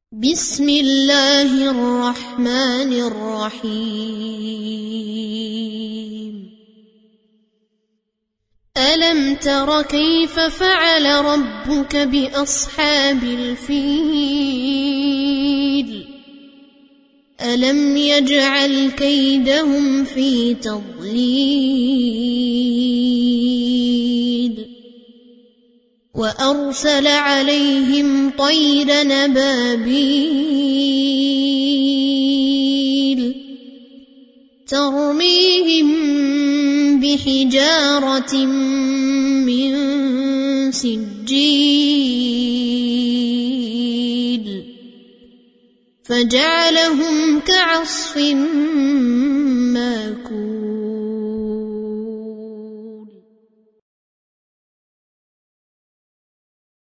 بسم الله الرحمن الرحيم ألم تر كيف فعل ربك بأصحاب الفيل ألم يجعل كيدهم في تضليل وأرسل عليهم طيرا أبابيل ترميهم بحجارة من سجيل فجعلهم كعصف ماكول.